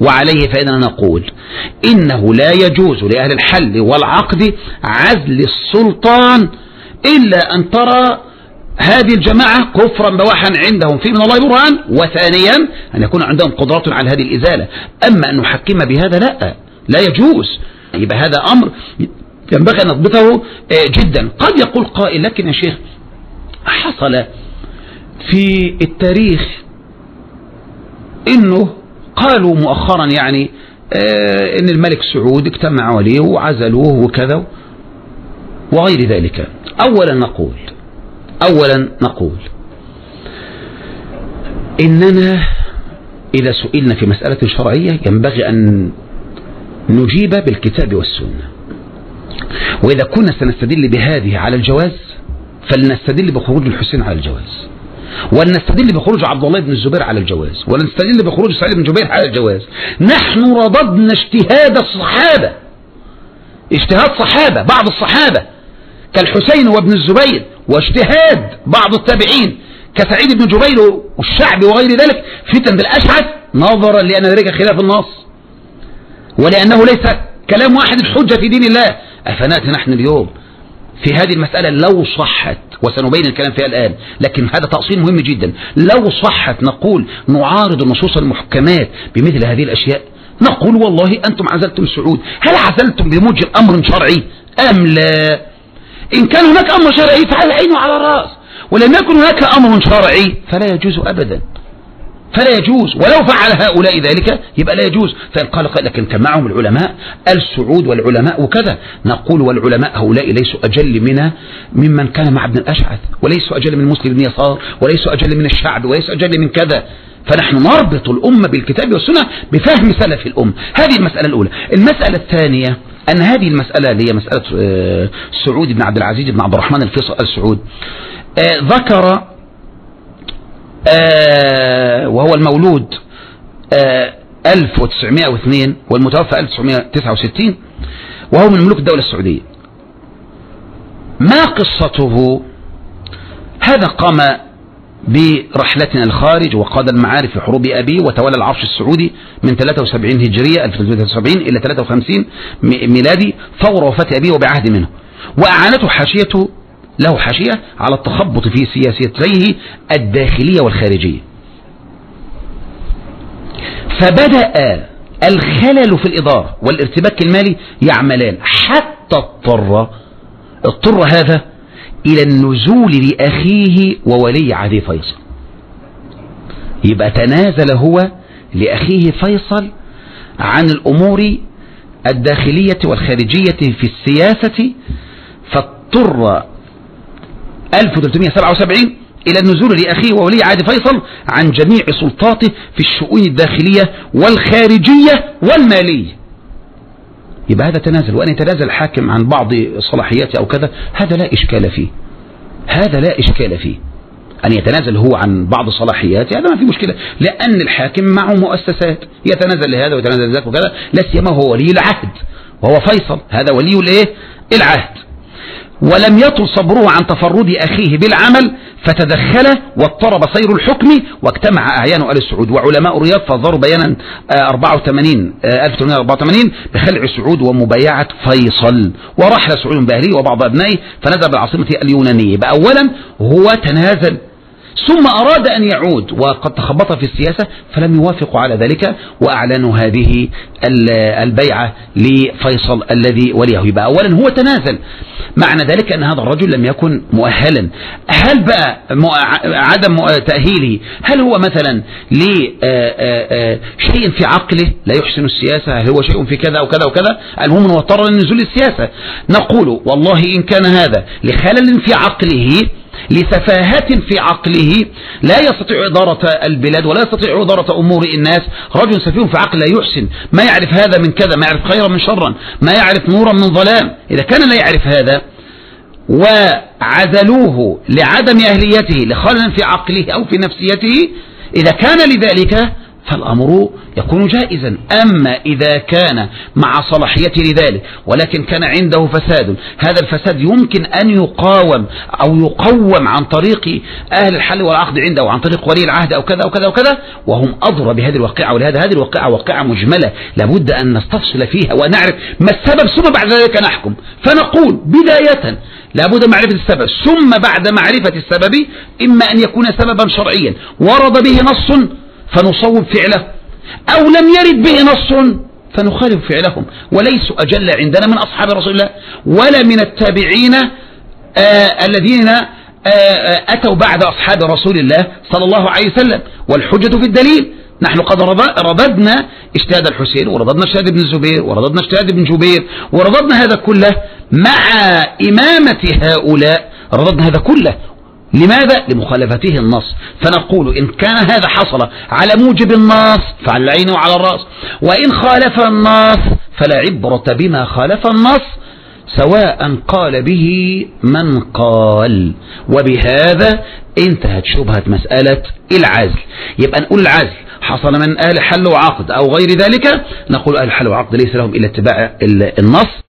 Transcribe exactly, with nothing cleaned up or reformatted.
وعليه فإننا نقول إنه لا يجوز لأهل الحل والعقد عزل السلطان إلا أن ترى هذه الجماعة كفرا بواحا عندهم في من الله برهان، وثانيا أن يكون عندهم قدرة على هذه الإزالة. أما أن نحكم بهذا لا لا يجوز. يبقى هذا أمر ينبغي أن نضبطه جدا. قد يقول قائل لكن يا شيخ حصل في التاريخ إنه قالوا مؤخرا يعني إن الملك سعود اجتمعوا عليه وعزلوه وكذا وغير ذلك. أولا نقول أولا نقول إننا إذا سئلنا في مسألة شرعية ينبغي أن نجيب بالكتاب والسنة، وإذا كنا سنستدل بهذه على الجواز فلنستدل بخروج الحسين على الجواز، ولنستدل بخروج عبد الله بن الزبير على الجواز، ولنستدل بخروج سعيد بن جبير على الجواز. نحن رددنا اجتهاد الصحابة، اجتهاد صحابة بعض الصحابة كالحسين وابن الزبير، واجتهاد بعض التابعين كسعيد بن جبير والشعبي وغير ذلك فتن بالأشعث، نظرا لأن ذلك خلاف النص ولأنه ليس كلام واحد الحجة في دين الله. أفنأتي نحن اليوم في هذه المسألة لو صحت، وسنبين الكلام فيها الآن، لكن هذا تأصيل مهم جدا، لو صحت نقول نعارض النصوص المحكمات بمثل هذه الأشياء؟ نقول والله أنتم عزلتم سعود، هل عزلتم بموجب أمر شرعي أم لا؟ إن كان هناك أمر شرعي فعلى العين وعلى الرأس، ولم يكن هناك أمر شرعي فلا يجوز أبدا، فلا يجوز. ولو فعل هؤلاء ذلك يبقى لا يجوز. فإن قال قال لكن كان معهم العلماء السعود والعلماء وكذا، نقول والعلماء هؤلاء ليسوا أجل من ممن كان مع ابن الأشعث، وليسوا أجل من مسلم بن يسار، وليسوا أجل من الشعب، وليسوا أجل من كذا. فنحن نربط الأمة بالكتاب والسنة بفهم سلف الأمة. هذه المسألة الأولى. المسألة الثانية أن هذه المسألة اللي هي مسألة سعود بن عبد العزيز بن عبد الرحمن الفيصل السعود ذكر آه وهو المولود آه ألف وتسعمائة واثنين والمتوفى ألف وتسعمائة وتسعة وستين، وهو من ملوك الدولة السعودية. ما قصته؟ هذا قام برحلتنا الخارج وقاد المعارك في حروب أبيه، وتولى العرش السعودي من ثلاثة وسبعين هجرية ألف وثلاثمائة وثلاثة وسبعين إلى ثلاثة وخمسين ميلادي فور وفاة أبيه وبعهد منه، وأعانته حاشيته له حاشية على التخبط في سياستيه الداخلية والخارجية. فبدأ الخلل في الإدارة والارتباك المالي يعملان، حتى اضطر اضطر هذا إلى النزول لأخيه وولي عهده فيصل. يبقى تنازل هو لأخيه فيصل عن الأمور الداخلية والخارجية في السياسة، فاضطر ألف وثلاثمائة وسبعة وسبعين إلى النزول لأخيه وولي عهد فيصل عن جميع سلطاته في الشؤون الداخلية والخارجية والمالية. يبقى هذا تنازل، وأن يتنازل الحاكم عن بعض صلاحياته أو كذا هذا لا إشكال فيه، هذا لا إشكال فيه. أن يتنازل هو عن بعض صلاحياته هذا ما في مشكلة، لأن الحاكم معه مؤسسات يتنازل لهذا ويتنازل لذاك وكذا، لا سيما هو ولي العهد وهو فيصل، هذا ولي الايه العهد. ولم يطل صبره عن تفرد أخيه بالعمل فتدخل واضطرب سير الحكم، واجتمع أعيان آل سعود وعلماء الرياض فظهروا بيانا أربعة وثمانين ألف وثمانمائة وأربعة وثمانين بخلع سعود ومبايعة فيصل، ورحل سعود بأهله وبعض أبنائه فنزل بالعاصمة اليونانية. أولا هو تنازل، ثم أراد أن يعود وقد تخبط في السياسة فلم يوافقوا على ذلك، وأعلنوا هذه البيعة لفيصل الذي وليه. يبقى أولا هو تنازل، معنى ذلك أن هذا الرجل لم يكن مؤهلا. هل بقى عدم تأهيله هل هو مثلا لشيء في عقله لا يحسن السياسة؟ هل هو شيء في كذا أو كذا وكذا؟ المهم أنه اضطر لنزول السياسة. نقول والله إن كان هذا لخلل في عقله، لسفاهة في عقله، لا يستطيع إدارة البلاد ولا يستطيع إدارة أمور الناس، رجل سفيه في عقل لا يحسن، ما يعرف هذا من كذا، ما يعرف خيرا من شرا، ما يعرف نورا من ظلام. إذا كان لا يعرف هذا وعزلوه لعدم أهليته لخلل في عقله أو في نفسيته، إذا كان لذلك فالأمر يكون جائزا. أما إذا كان مع صلاحيته لذلك ولكن كان عنده فساد، هذا الفساد يمكن أن يقاوم أو يقوم عن طريق أهل الحل والعقد عنده، وعن طريق ولي العهد أو كذا أو كذا وكذا، وهم أضرى بهذه الواقعة. ولهذا هذه الواقعة واقعة مجملة لابد أن نستفصل فيها ونعرف ما السبب، ثم بعد ذلك نحكم. فنقول بداية لابد معرفة السبب، ثم بعد معرفة السبب إما أن يكون سببا شرعيا ورد به نص فنصوب فعله، أو لم يرد به نص فنخالف فعلهم. وليسوا أجل عندنا من أصحاب رسول الله ولا من التابعين آه الذين آه أتوا بعد أصحاب رسول الله صلى الله عليه وسلم. والحجة في الدليل. نحن قد رددنا اجتهاد الحسين، ورددنا اجتهاد ابن الزبير، ورددنا اجتهاد ابن جبير، ورددنا هذا كله مع إمامة هؤلاء، رددنا هذا كله. لماذا؟ لمخالفته النص. فنقول إن كان هذا حصل على موجب النص فعلى العين وعلى الرأس، وإن خالف النص فلا عبرة بما خالف النص سواء قال به من قال. وبهذا انتهت شبهة مسألة العزل. يبقى نقول العزل حصل من أهل حل وعقد أو غير ذلك، نقول أهل حل وعقد ليس لهم إلا اتباع النص.